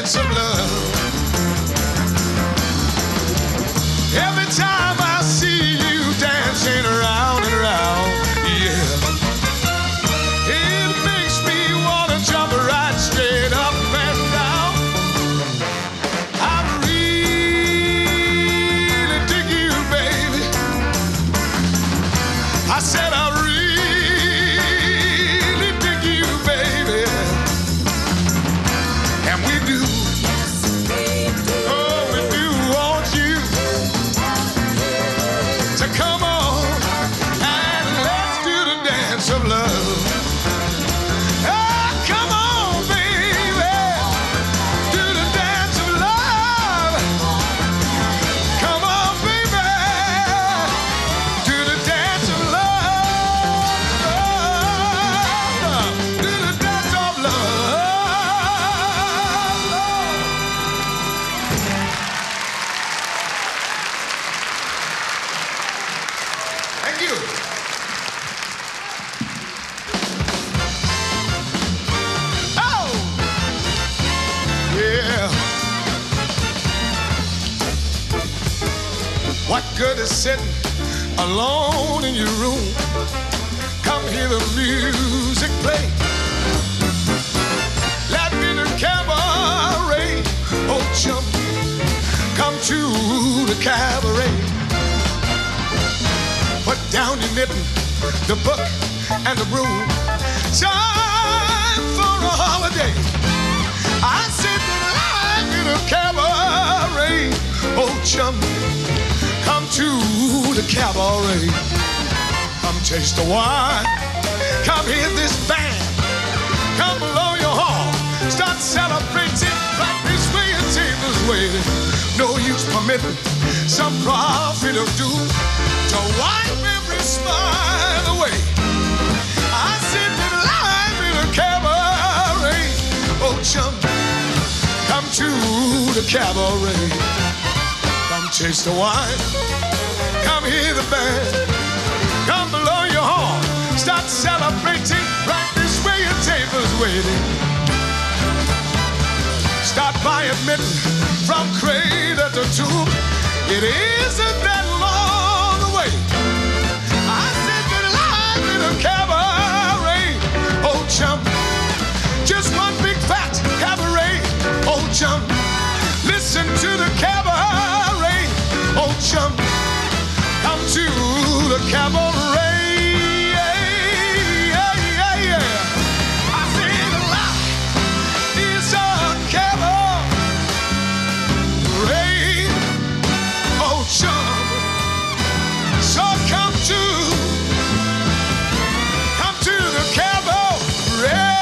dance of love. Every time I see you dancing around and around, yeah, it makes me wanna jump right straight up and down. I really dig you, baby. I said I really dig you, baby. And we do. Oh, we do want you to come on and let's do the dance of love. Oh, come on, baby, do the dance of love. Come on, baby, do the dance of love. Do the dance of love. Thank you. Oh, yeah. What good is sitting alone in your room? Come hear the music play. Let me in the cabaret. Oh, chum, come to the cabaret. Put down your knitting, the book, and the broom. Time for a holiday. I said that I'm in a cabaret. Oh, chum, come to the cabaret. Come taste the wine. Come hear this band. Come blow your horn. Start celebrating like this way your table's waiting. No use permitting some prophet of doom to wipe every smile away. I sit in life in a cabaret. Oh, chum, come to the cabaret. Come taste the wine. Come hear the band. Come blow your horn. Start celebrating right this way your table's waiting. Start by admitting from cradle to tomb, it isn't that long away. I said that life in a cabaret. Oh, chum, just one big fat cabaret. Oh, chum, listen to the cabaret. Oh, chum, come to the cabaret. I said life is a cabaret. Oh, chum, so come to the cabaret.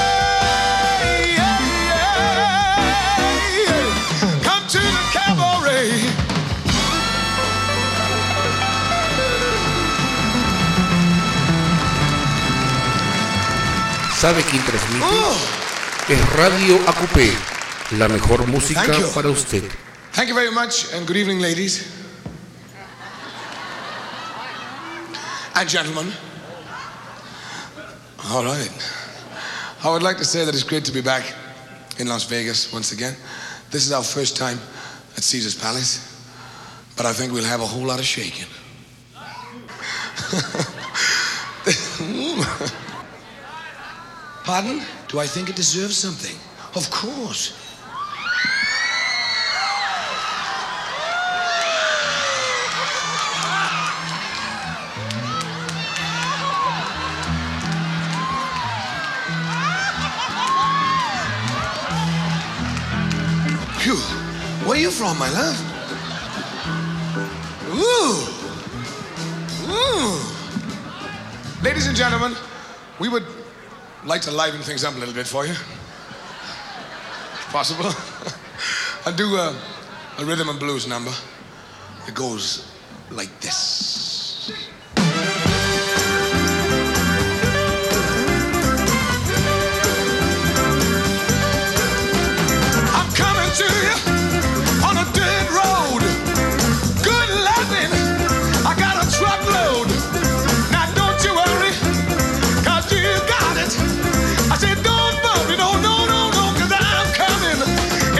Come to the cabaret. ¿Sabe quién transmite? Es Radio AQP, la mejor música Thank you. para usted. Thank you very much, and good evening, ladies and gentlemen. All right. I would like to say that it's great to be back in Las Vegas once again. This is our first time at Caesar's Palace, but I think we'll have a whole lot of shaking. Pardon? Do I think it deserves something? Of course. Phew. Where you from, my love? Ooh. Ooh. Ladies and gentlemen, we would like to liven things up a little bit for you. If possible. I'll do a rhythm and blues number. It goes like this. I'm coming to you on a dirt road. Good loving, I got a truckload. Now don't you worry, 'cause you got it. I said don't worry, no, 'cause I'm coming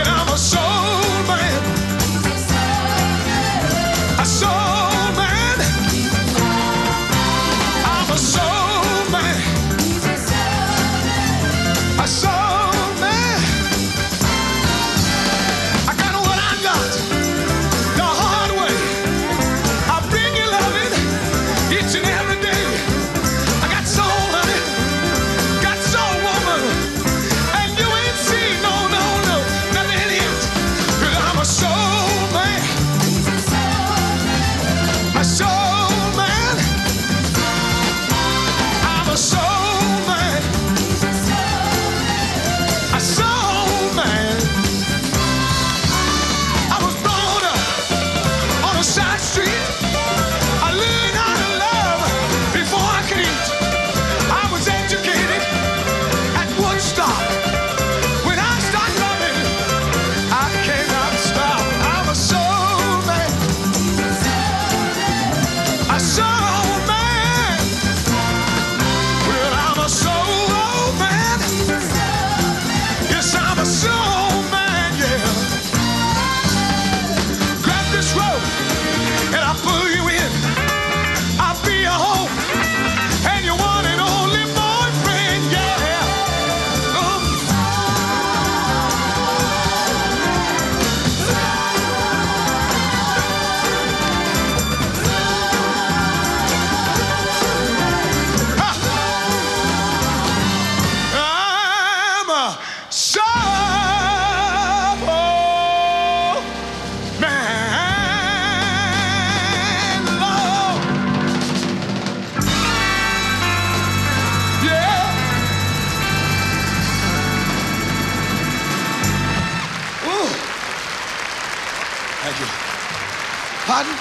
you. Pardon?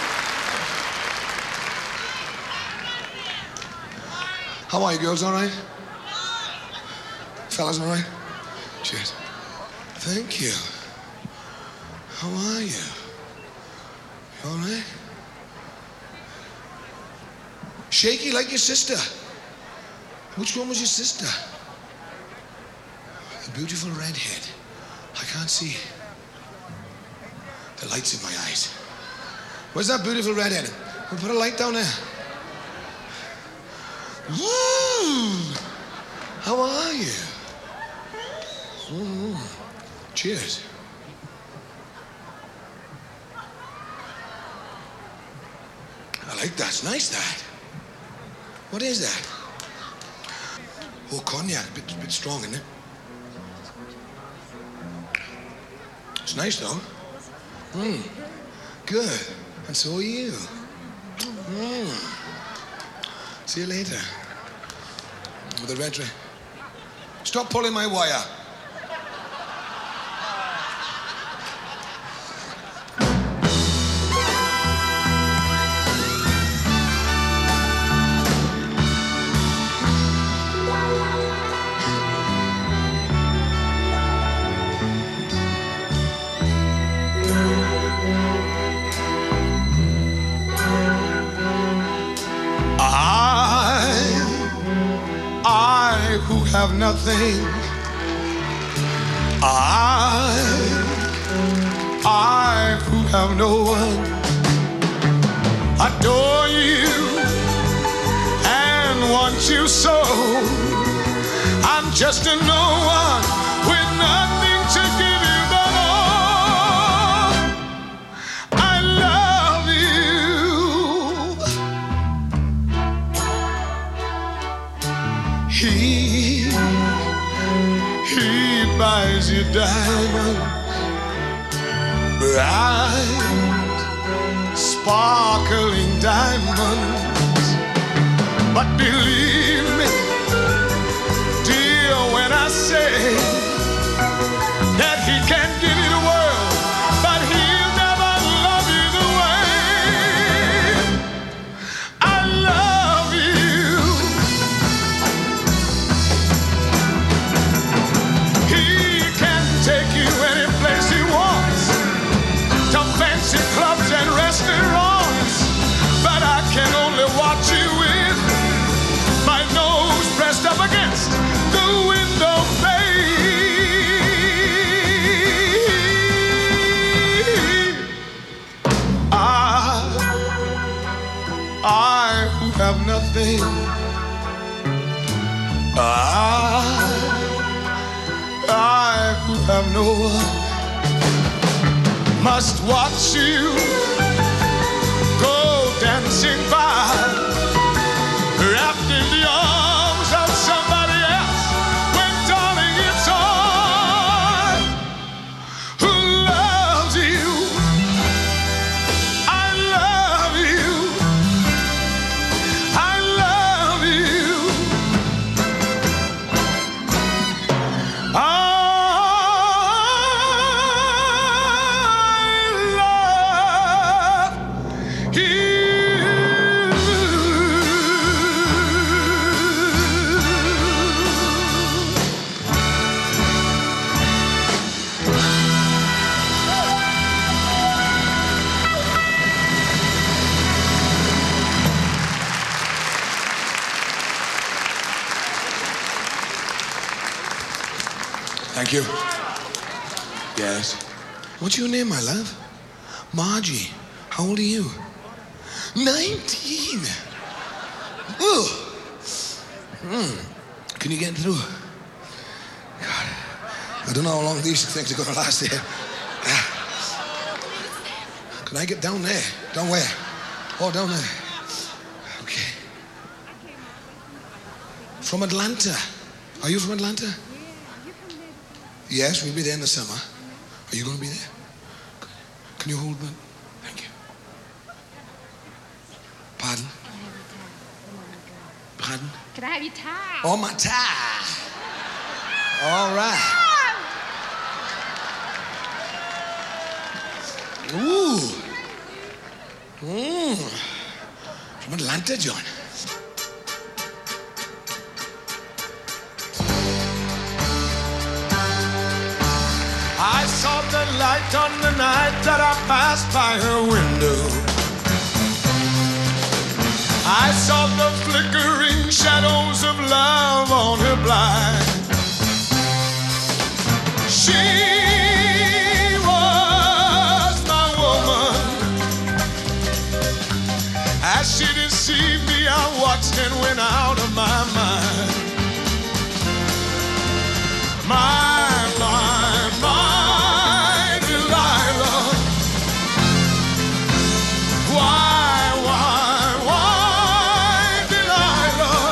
How are you, girls? All right? Fellas, all right? Cheers. Thank you. How are you? You all right? Shaky like your sister. Which one was your sister? The beautiful redhead. I can't see. The light's in my eyes. Where's that beautiful redhead? We'll put a light down there. Woo! How are you? Cheers. I like that. It's nice, that. What is that? Oh, cognac. Bit strong, isn't it? It's nice, though. Good. And so are you. See you later. With the red tray. Stop pulling my wire. I who have nothing, I who have no one, adore you and want you so. I'm just a no one with nothing to give you but all. I love you. He buys you diamonds, bright, sparkling diamonds. But believe me, dear, when I say that he can give you the world, but he'll never love you the way I love you. He can take you any place he wants, to fancy clubs and restaurants, but I can only watch you with my nose pressed up against the window pane. I who have nothing, I who have no one, must watch you go dancing by, wrapped in the arms of somebody else, when darling it's I who loves you. I love you. I love you. I love you. Thank you. Yes. What's your name, my love? Margie. How old are you? 19. Ooh. Can you get through? God, I don't know how long these things are going to last here. Can I get down there? Down where? Oh, down there. Okay. From Atlanta. Are you from Atlanta? Yes, we'll be there in the summer. Are you going to be there? Can you hold me? Thank you. Pardon? Pardon? Can I have your tie? Oh, my tie. All right. Ooh. From Atlanta, John. I saw the light on the night that I passed by her window. I saw the flickering shadows of love on her blind. She was my woman. As she deceived me, I watched and went out of my mind. My Delilah. Why, Delilah?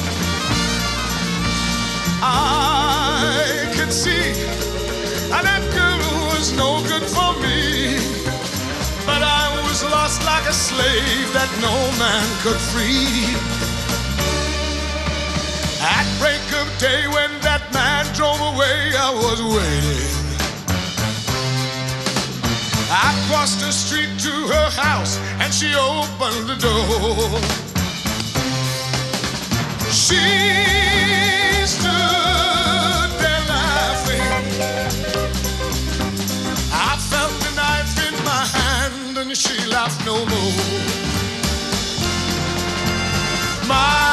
I could see that girl was no good for me, but I was lost like a slave that no man could free. At break of day when that man drove away, I was waiting. I crossed the street to her house and she opened the door. She stood there laughing. I felt the knife in my hand and she laughed no more. My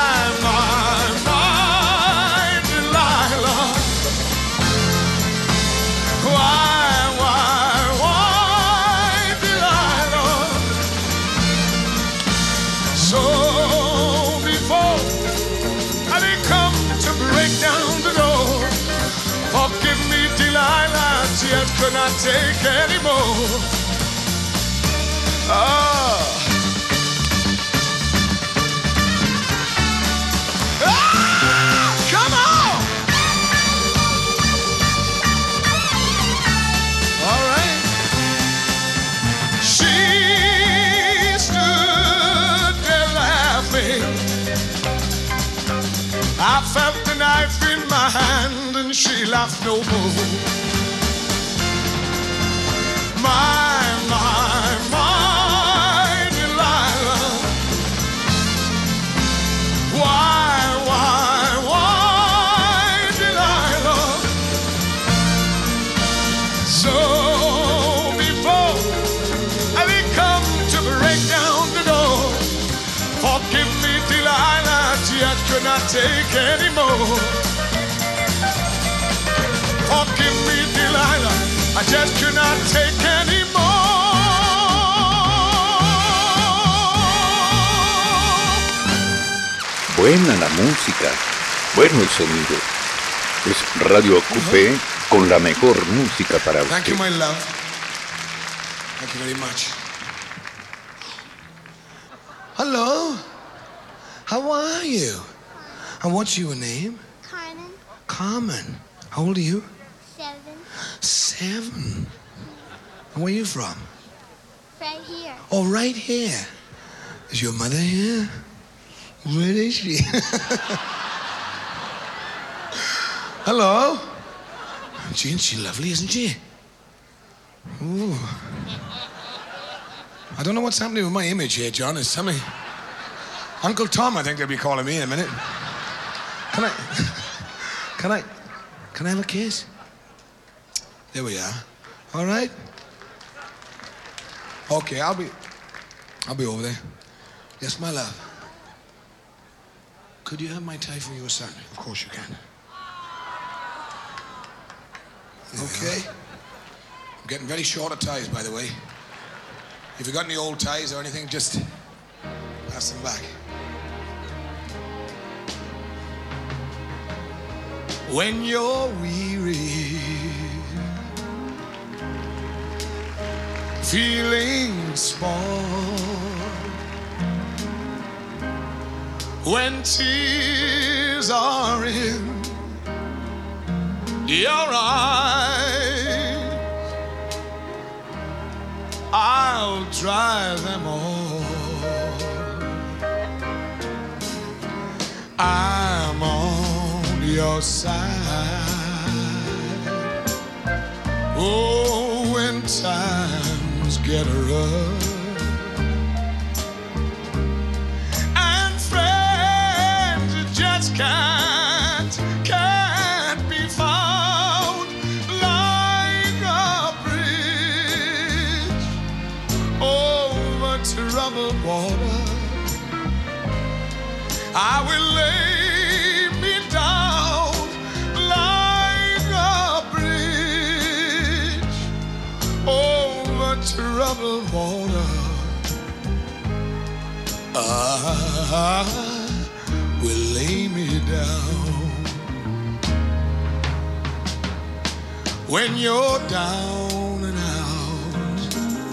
Delilah. Why, Delilah? So before they come to break down the door, forgive me, Delilah, tears could not take anymore. Come on! All right. She stood there laughing. I felt the knife in my hand and she laughed no more. My Delilah. Why, Delilah? So before they come to break down the door, forgive me, Delilah, tears could not take anymore. Forgive me, Delilah, I just could not take anymore. Buena la música, bueno el sonido. Es Radio Acupé con la mejor música para usted. Thank you, my love. Thank you very much. Hello. How are you? And what's your name? Carmen. Carmen. How old are you? 7. 7. And where are you from? Right here. Oh, right here. Is your mother here? Where is she? Hello. Gee, isn't she lovely, isn't she? Ooh. I don't know what's happening with my image here, John. It's something. Uncle Tom, I think they'll be calling me in a minute. Can I have a kiss? There we are. All right. Okay, I'll be over there. Yes, my love. Could you have my tie for your son? Of course you can. Okay. I'm getting very short of ties, by the way. If you got any old ties or anything, just pass them back. When you're weary, feeling small, when tears are in your eyes, I'll dry them all. I'm on your side. Oh, when times storms get rough and friends just can't be found like a bridge over troubled water. I will lay me down like a bridge over troubled water. I will lay me down. When you're down and out,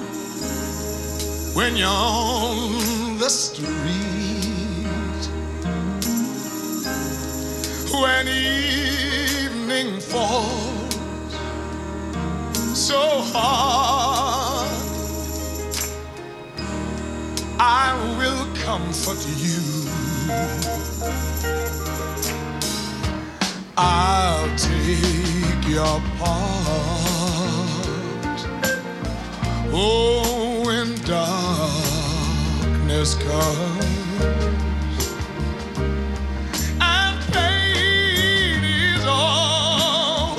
when you're on the street, when evening falls so hard, I will comfort you. I'll take your part. Oh, when darkness comes and pain is all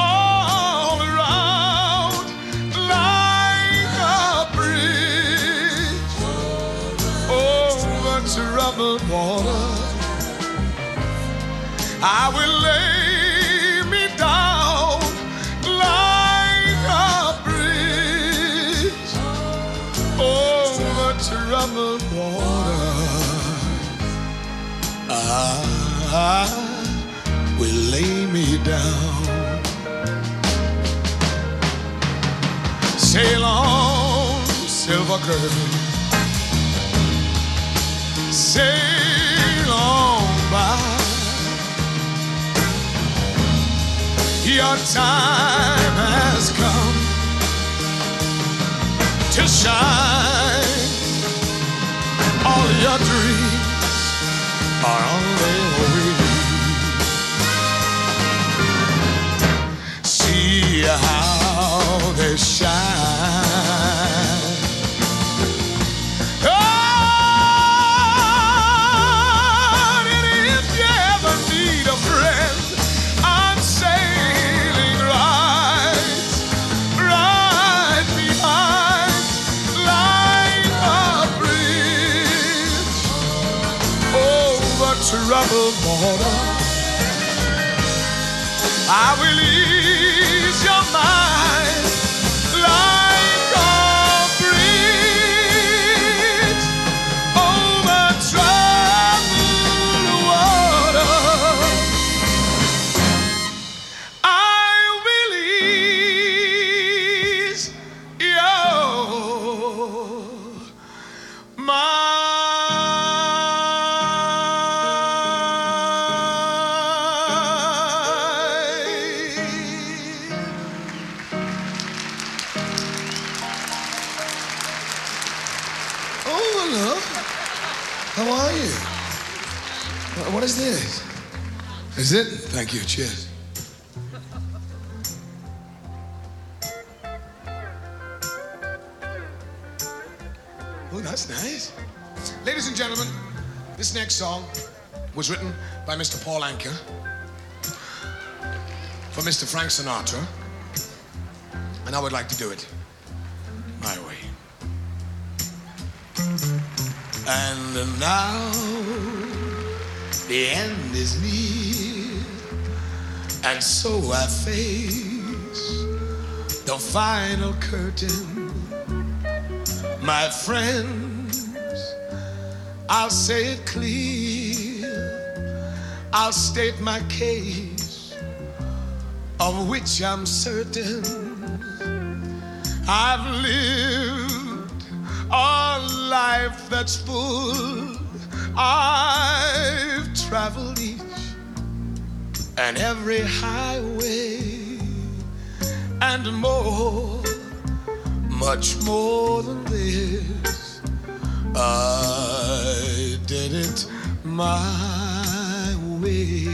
around, like a bridge over troubled water, I will lay me down like a bridge over troubled water. I will lay me down. Sail on, silver curtain. Sail on by. Your time has come to shine. All your dreams are on their way. See how they shine. Oh, and if you ever need a friend, I'm sailing right behind, like a bridge over troubled water. I will ease your mind like a bridge over troubled water. I will ease your mind. Oh, hello. How are you? What is this? Is it? Thank you. Cheers. Oh, that's nice. Ladies and gentlemen, this next song was written by Mr. Paul Anka for Mr. Frank Sinatra, and I would like to do it my way. And now the end is near, and so I face the final curtain. My friends, I'll say it clear, I'll state my case, of which I'm certain. I've lived a life that's full, I've traveled each and every highway and more, much more than this. I did it my way.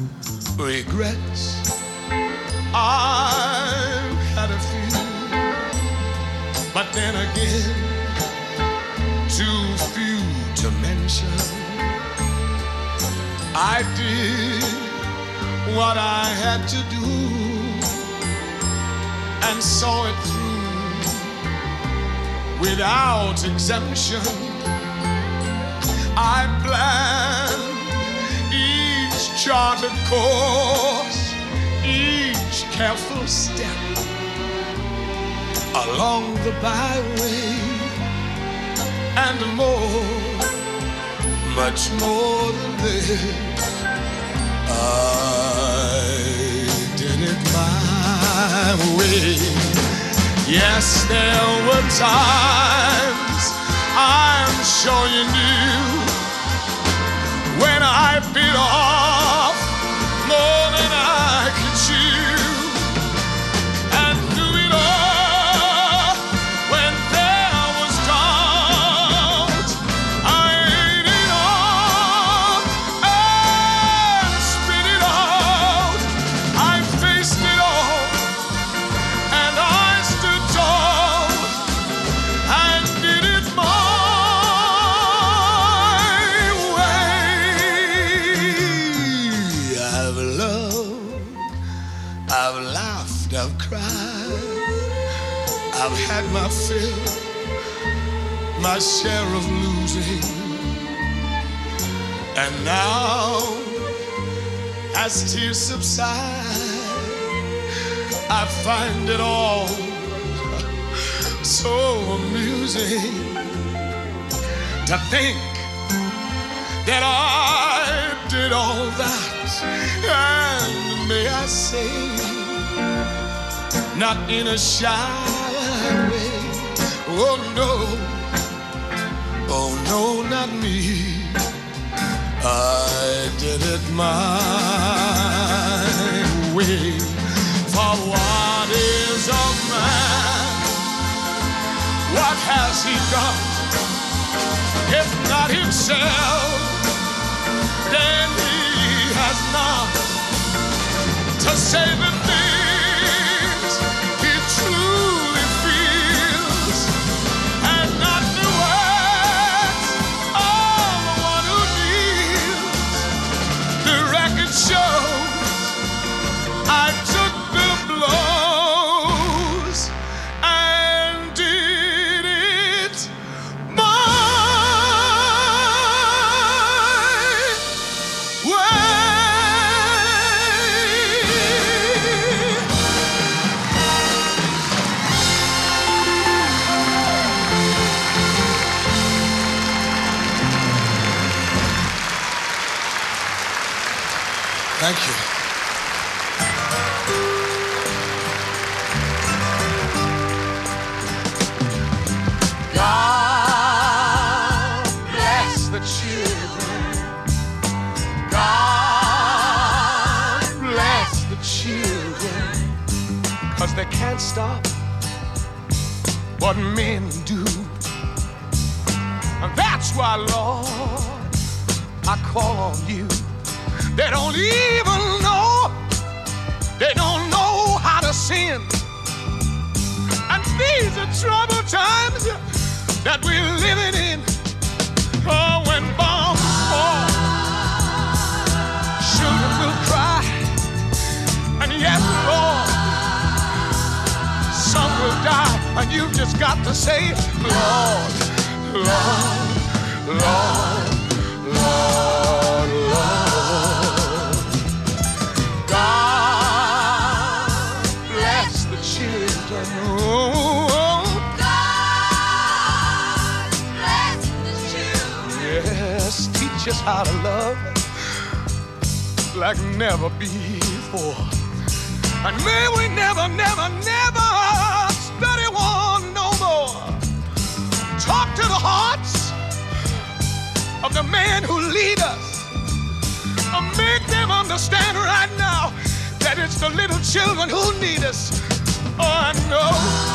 Regrets, I've had a few, then again, too few to mention. I did what I had to do and saw it through without exemption. I planned each charted course, each careful step along the byway, and more, much more than this, I did it my way. Yes, there were times, I'm sure you knew, when I bit off more than I could chew. And through it all, when there was doubt, I ate it all and spit it out. I faced it all and I stood tall and did it my I've laughed, I've cried, I've had my fill, my share of losing. And now, as tears subside, I find it all so amusing to think that I did all that. And may I say, not in a shy way. Oh no, not me. I did it my way. For what is a man? What has he done? If not himself, then he has not to say the things he truly feels, and not the words of one who kneels. The record shows I took the blows and did it my way. Thank you. God bless the children. God bless the children. 'Cause they can't stop what men do. And that's why, Lord, I call on you. They don't even know, they don't know how to sin. And these are troubled times that we're living in. Oh, when bombs fall, children will cry. And yes, Lord, some will die. And you've just got to say, Lord, Lord, Lord, Lord, Lord. God bless the children. Oh, God bless the children. Yes, teach us how to love like never before. And may we never, never, never study one no more. Talk to the hearts of the men who lead us. Make them understand right now that it's the little children who need us. Oh, I know.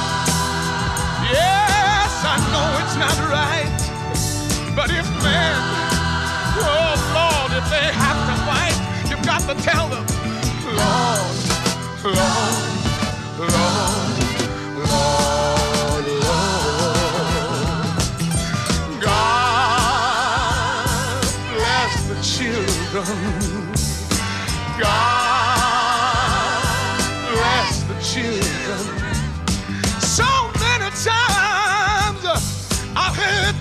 Yes, I know it's not right. But if men, oh Lord, if they have to fight, you've got to tell them, Lord, Lord, Lord, Lord, Lord.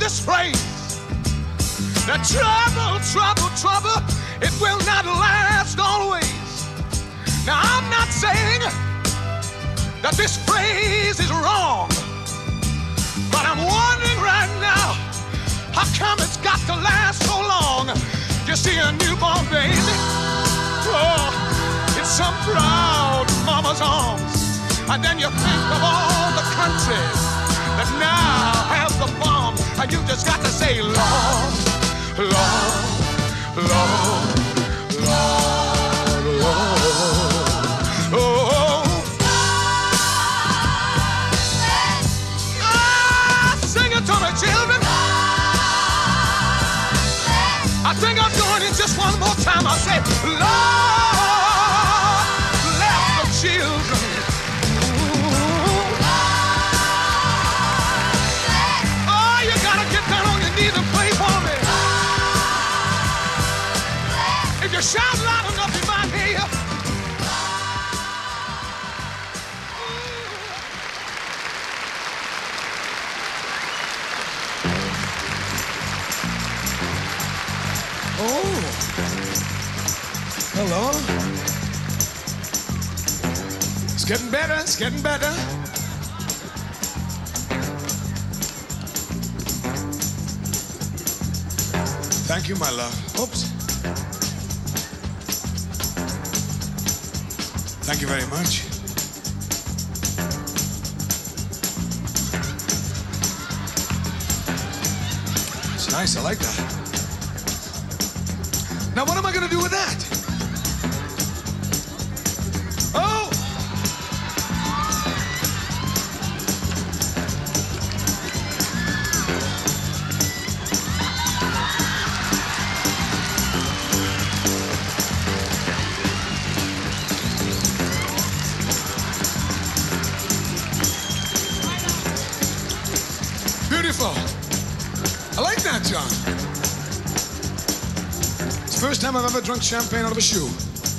this phrase, that trouble, trouble, trouble, it will not last always. Now, I'm not saying that this phrase is wrong, but I'm wondering right now, how come it's got to last so long? You see a newborn baby, oh, it's some proud mama's arms. And then you think of all the countries that now have the bomb, and you just got to say, Lord, Lord, Lord, Lord, Lord, oh. Sing it to me, children. I think I'm doing it just one more time. I say, Lord, bless the children. Oh, you gotta get down on your knees and pray for me. If you shout loud enough, you might hear you. Oh, hello. It's getting better, it's getting better. Thank you, my love. Oops. Thank you very much. It's nice, I like that. Now, what am I going to do with that? Oh! Beautiful. I like that, John. First time I've ever drunk champagne out of a shoe.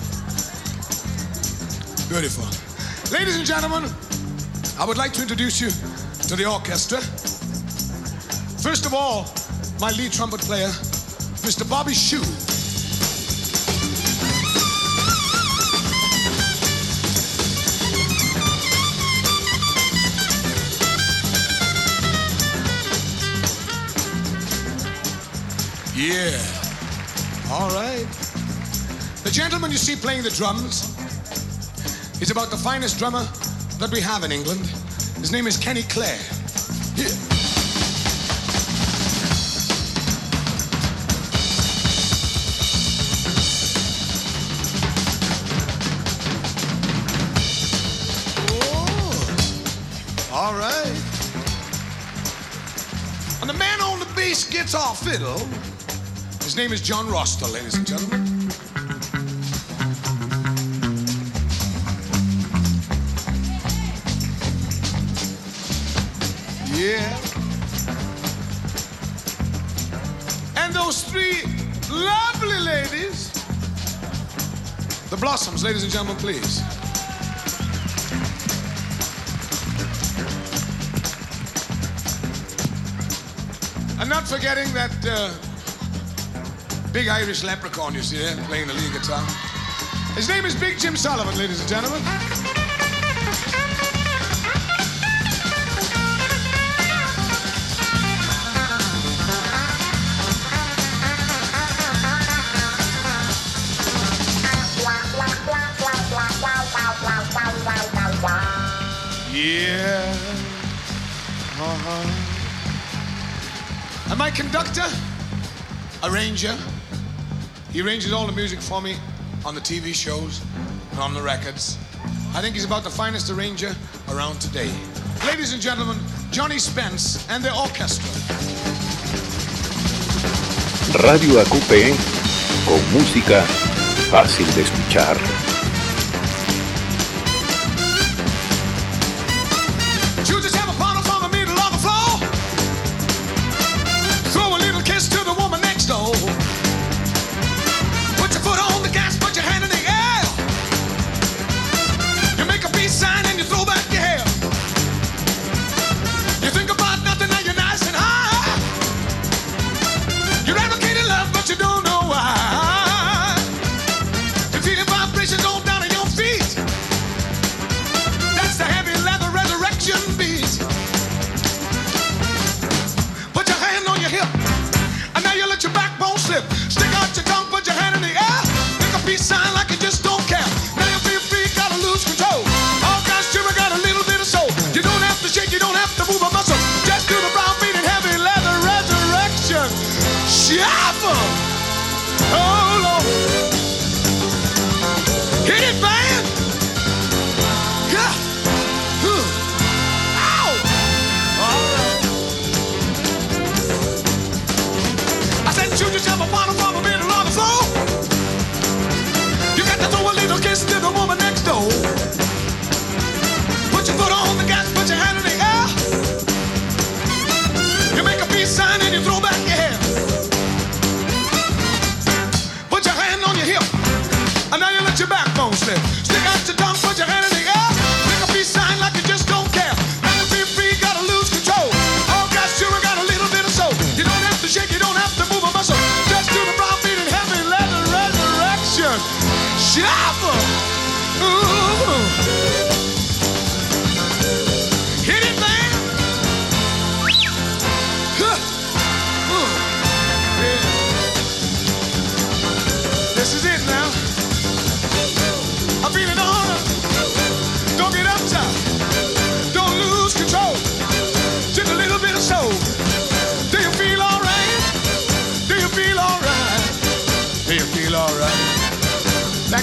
Beautiful. Ladies and gentlemen, I would like to introduce you to the orchestra. First of all, my lead trumpet player, Mr. Bobby Shue. Yeah. All right. The gentleman you see playing the drums is about the finest drummer that we have in England. His name is Kenny Clare. Here. Oh, all right. And the man on the bass guitar fiddle, his name is John Roster, ladies and gentlemen. Yeah. And those three lovely ladies, the Blossoms, ladies and gentlemen, please. And not forgetting that big Irish leprechaun you see there playing the lead guitar. His name is Big Jim Sullivan, ladies and gentlemen. Yeah. And my conductor, arranger, he arranges all the music for me on the TV shows and on the records. I think he's about the finest arranger around today. Ladies and gentlemen, Johnny Spence and the orchestra. Radio AQP, con música fácil de escuchar.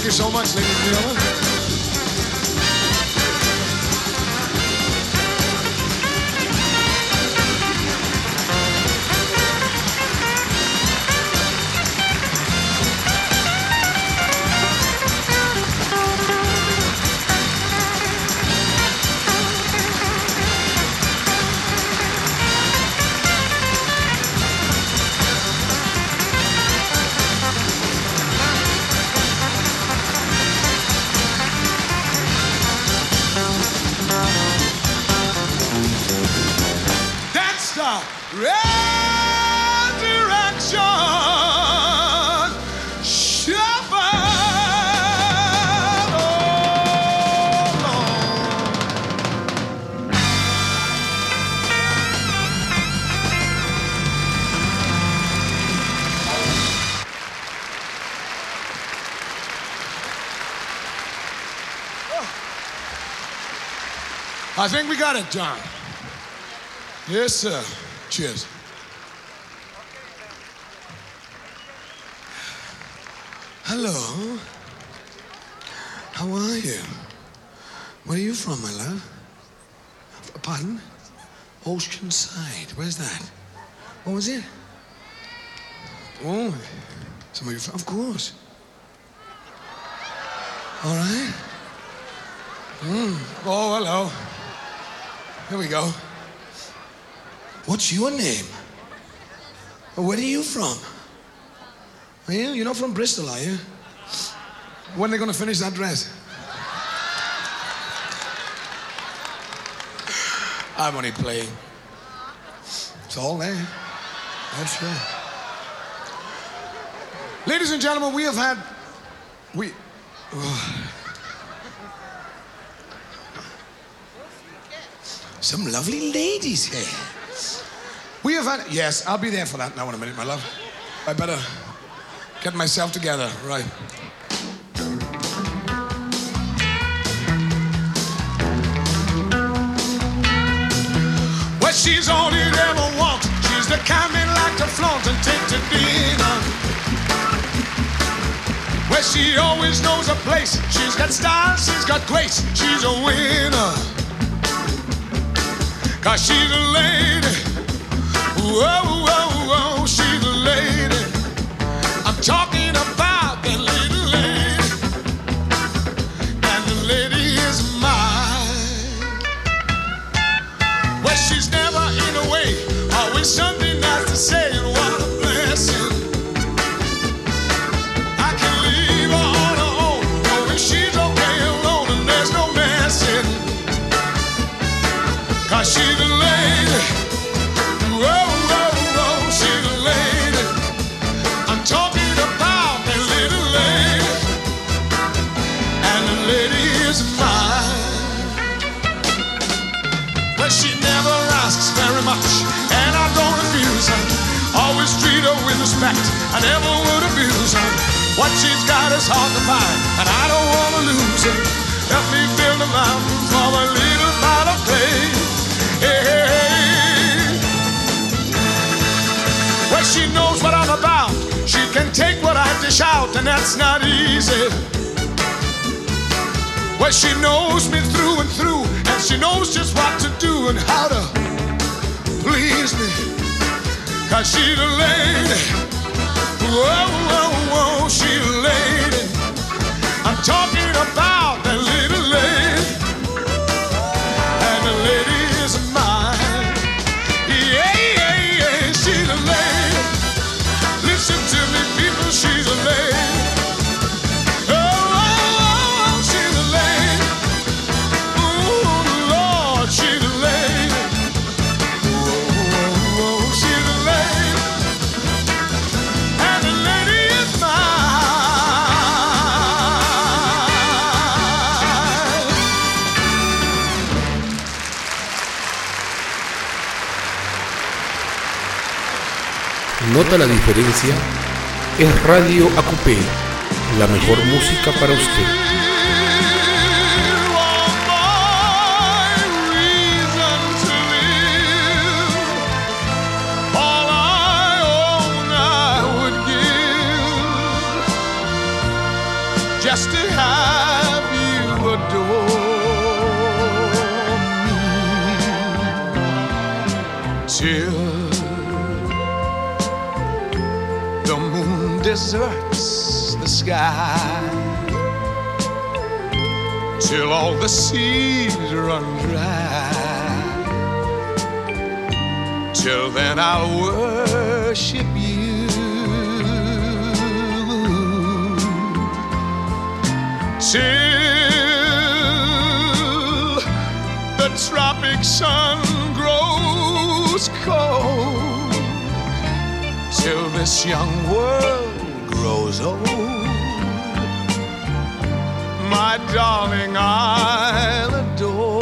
you so much, ladies and gentlemen. I think we got it, John. Yes, sir. Cheers. Hello. How are you? Where are you from, my love? Pardon? Oceanside. Where's that? What was it? Oh, some of you from? Of course. All right. Oh, hello. Here we go. What's your name? Where are you from? Are you? You're not from Bristol, are you? When are they going to finish that dress? I'm only playing. It's all there. That's right. Ladies and gentlemen, we have had... Some lovely ladies here. We have had... Yes, I'll be there for that now in a minute, my love. I better get myself together, right. Well, she's all you'd ever want. She's the kind men like to flaunt and take to dinner. Well, she always knows a place. She's got style, she's got grace. She's a winner. 'Cause she's a lady. Whoa, whoa, whoa, she's a lady. I'm talking about that little lady. And the lady is mine. Well, she's never in a way, always something nice to say, and what a blessing. I can leave her on her own, knowing she's okay alone, and there's no messing. 'Cause she's a lady. Whoa, whoa, whoa, she's a lady. I'm talking about that little lady. And the lady is mine. But she never asks very much, and I don't abuse her. Always treat her with respect. I never would abuse her. What she's got is hard to find, and I don't want to lose her. Help me build a mountain for a little pot of clay. Hey, hey, hey. Well, she knows what I'm about. She can take what I dish out, and that's not easy. Well, she knows me through and through, and she knows just what to do and how to please me. 'Cause she's a lady. Whoa, whoa, whoa, she's a lady. I'm talking about that little lady. And the lady is mine. Yeah, yeah, yeah, she's a lady. Listen to me, people, she's a lady. Oh, oh, oh, she's a lady. Ooh, Lord, she's a lady. Oh, oh, oh, she's a lady. And the lady is mine. ¿Nota la diferencia? Es Radio AQP, la mejor música para usted. Just till the moon deserts the sky, till all the seas run dry. Till then I'll worship you, till the tropic sun grows cold, till this young world grows old. My darling, I'll adore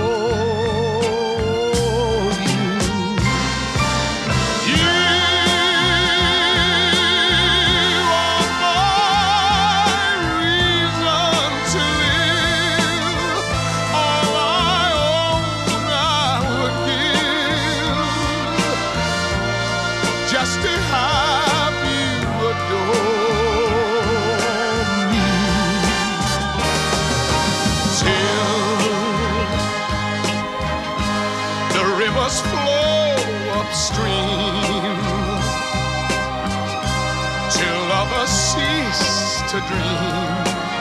you. You are my reason to live. All I own I would give just to have you adore me. Rivers flow upstream, till lovers cease to dream.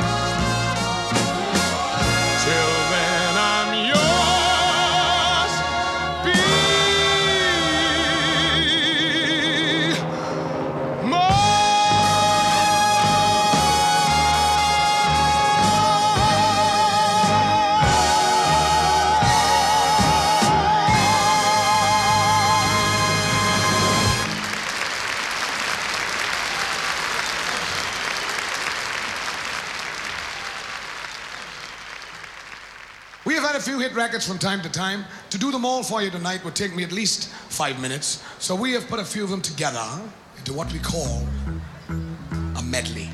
Till then I'm yours, be a few hit records from time to time. To do them all for you tonight would take me at least 5 minutes. So we have put a few of them together into what we call a medley.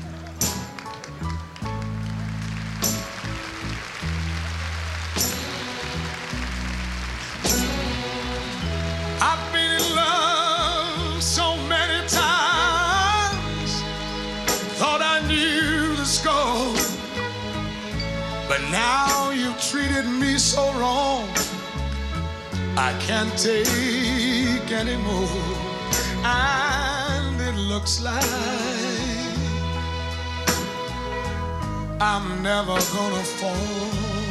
I've been in love so many times, thought I knew the score. But now you've treated me so wrong, I can't take anymore. And it looks like I'm never gonna fall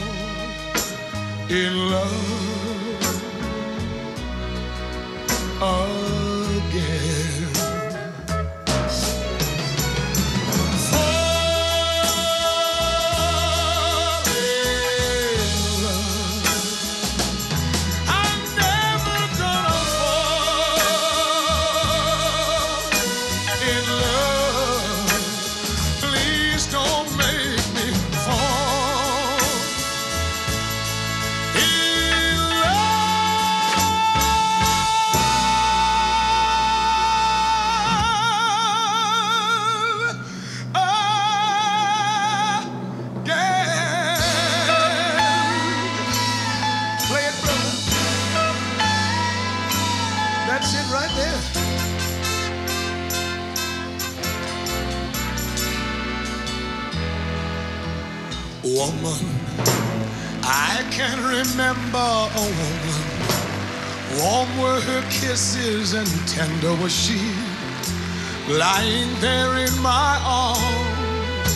in love again. Woman, I can remember a woman. Warm were her kisses and tender was she, lying there in my arms.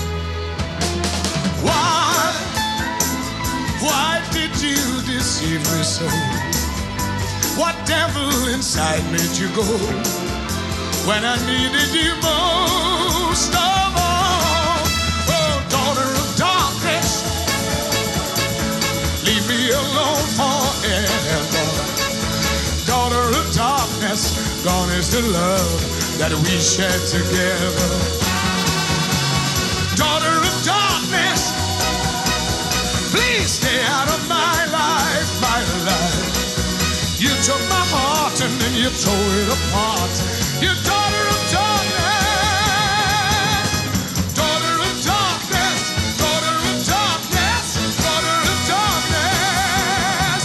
Why did you deceive me so? What devil inside made you go when I needed you most of all? Oh, daughter of darkness, leave me alone forever. Daughter of darkness, gone is the love that we shared together. Daughter of darkness, please stay out of my life, my life. You took my heart and then you tore it apart. You daughter of darkness, daughter of darkness, daughter of darkness, daughter of darkness.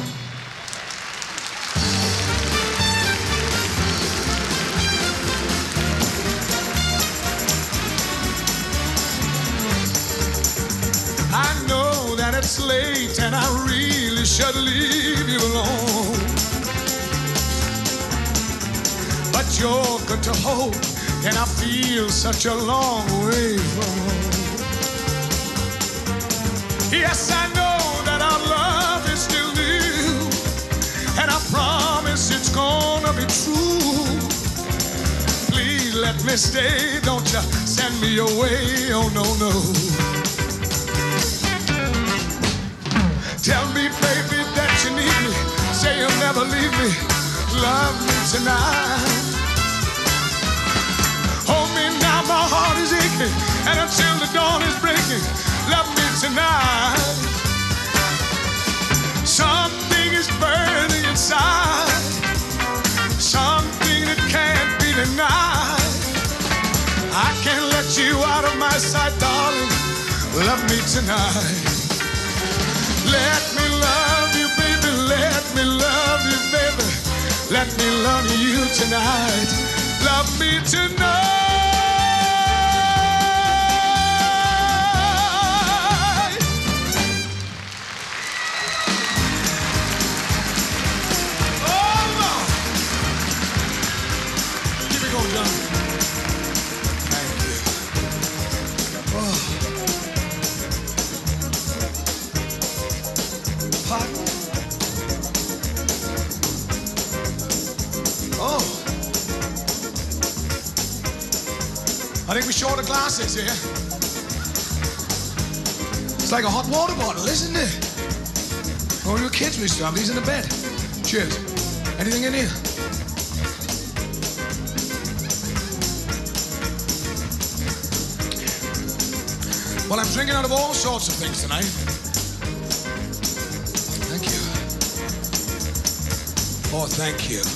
I know that it's late and I really should leave you alone. that you're good to hold, and I feel such a long way from home. Yes, I know that our love is still new, and I promise it's gonna be true. Please let me stay, don't you send me away, oh no, no. Tell me, baby, that you need me, say you'll never leave me, love me tonight. Hold me now, my heart is aching, and until the dawn is breaking, love me tonight. Something is burning inside, something that can't be denied. I can't let you out of my sight, darling, love me tonight. Let me love you, baby, let me love you, baby. Let me love you tonight, love me tonight. I think we're short of glasses here. It's like a hot water bottle, isn't it? Oh, your kids, Mr. These in the bed. Cheers. Anything in here? Well, I'm drinking out of all sorts of things tonight. Thank you. Oh, thank you.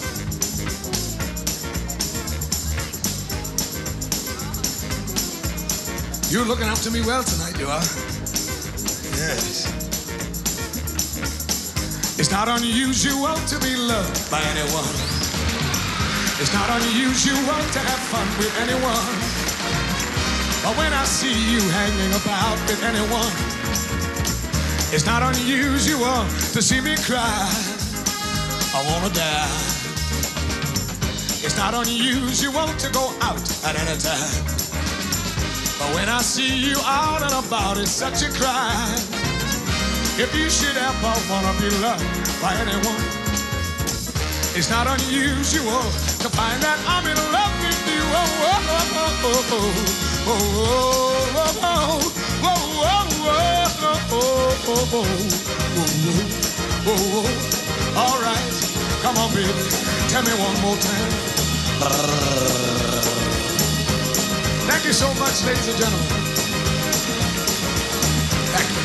You're looking after me well tonight, you are. Yes. It's not unusual to be loved by anyone. It's not unusual to have fun with anyone. But when I see you hanging about with anyone, it's not unusual to see me cry. I wanna die. It's not unusual to go out at any time. But when I see you out and about, it's such a crime. If you should ever wanna be loved by anyone, it's not unusual to find that I'm in love with you. Oh, oh, oh, oh, oh, oh, oh, oh, oh, oh. All right, come on, baby, tell me one more time. Thank you so much, ladies and gentlemen. Thank you.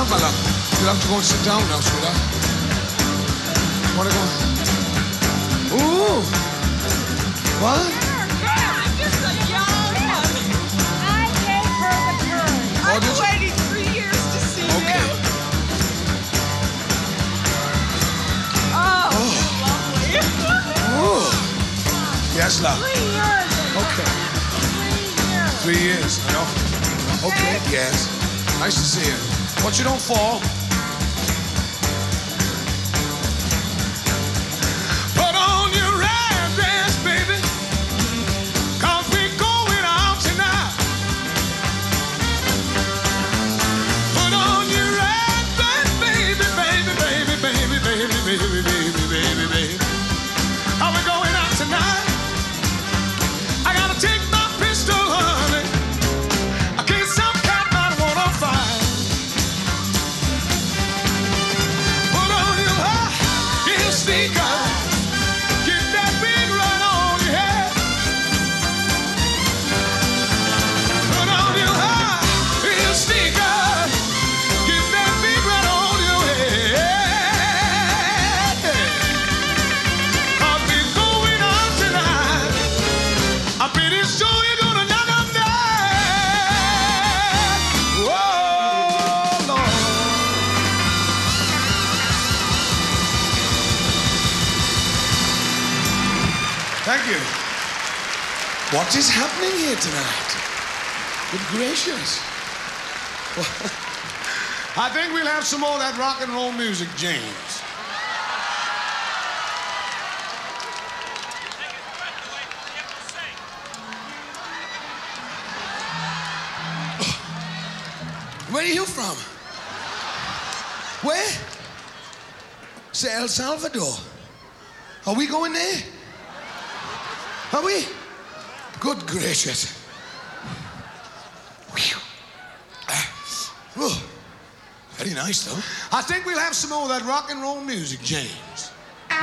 my love. You'll have to go and sit down now, sweetheart. Wanna go? Ooh. What? I'm just a young one. I gave her the turn. I've been waiting 3 years to see you. Oh, lovely. Ooh. Yes, love. 3 years. Okay. 3 years. 3 years, I know. Okay, yes. Nice to see you. But you don't fall. Put on your red dress, baby. 'Cause we're going out tonight. Put on your red dress, baby, baby, baby, baby, baby, baby, baby, baby, baby. Are we going out tonight? I gotta take my pistol, honey. I can't stop that, I wanna fight. Put on your high heel sneakers. Get that big run on your head. Put on your high heel sneakers. Get that big run on your head. 'Cause we're going out tonight. I'm pretty sure you're gonna knock 'em dead. Whoa, Lord. Thank you. What is happening here tonight? Good gracious. I think we'll have some more of that rock and roll music, James. Where are you from? Where? Say El Salvador. Are we going there? Are we? Good gracious. Whew. Oh, very nice, though. I think we'll have some more of that rock and roll music, James.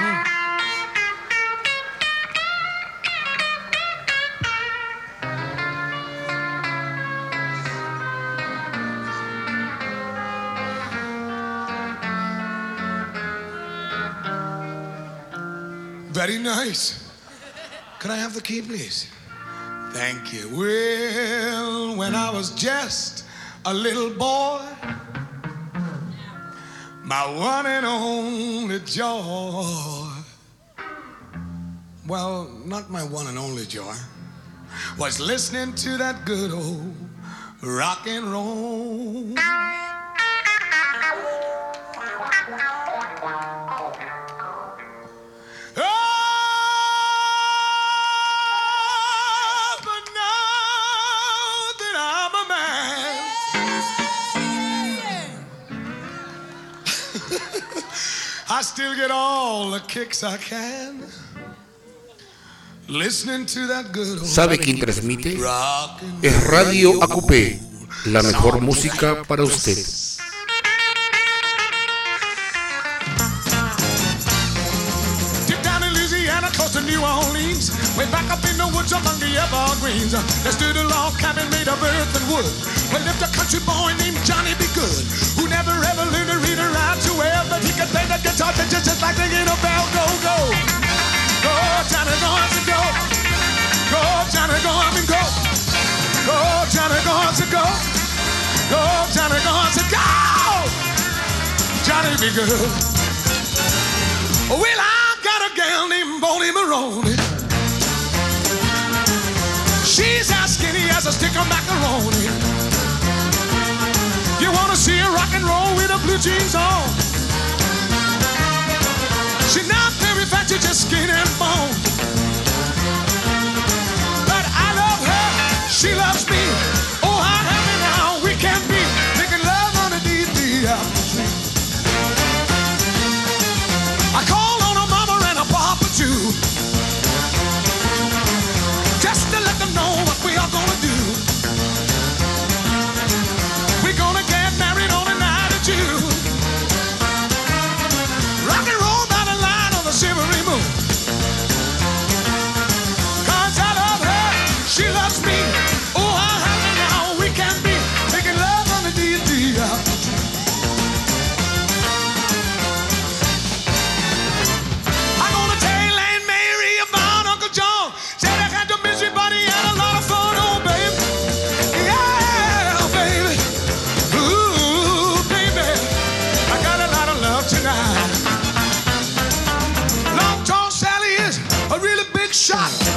Very nice. Could I have the key, please? Thank you. Well, when I was just a little boy, my one and only joy, well, not my one and only joy, was listening to that good old rock and roll. I still get all the kicks I can listening to that good old ¿Sabe quién transmite? rock and Es Radio AQP, la mejor música para usted. Deep down in Louisiana, close to New Orleans, way back up in the woods among the evergreens, there stood a log cabin made of earth and wood. Well, lived a country boy named Johnny B. Good, who never ever learned to read or write too well, but he could play the guitar just like ringing a bell. Go, go, go, Johnny, go, go, go, Johnny, go, go, go, Johnny, go, go, go, Johnny, go, go, Johnny B. Good. Well, I got a gal named Bonnie Maroney. She's as skinny as a stick of macaroni. You wanna see her rock and roll with her blue jeans on? She's not very fat, she's just skin and bone. But I love her, she loves me. Oh, how happy now we can be, making love underneath the apple tree. I call on her mama and her papa too, just to let them know what we are gonna do. We're gonna get married on the night of June. Rock and roll by the light of the silvery moon. shot.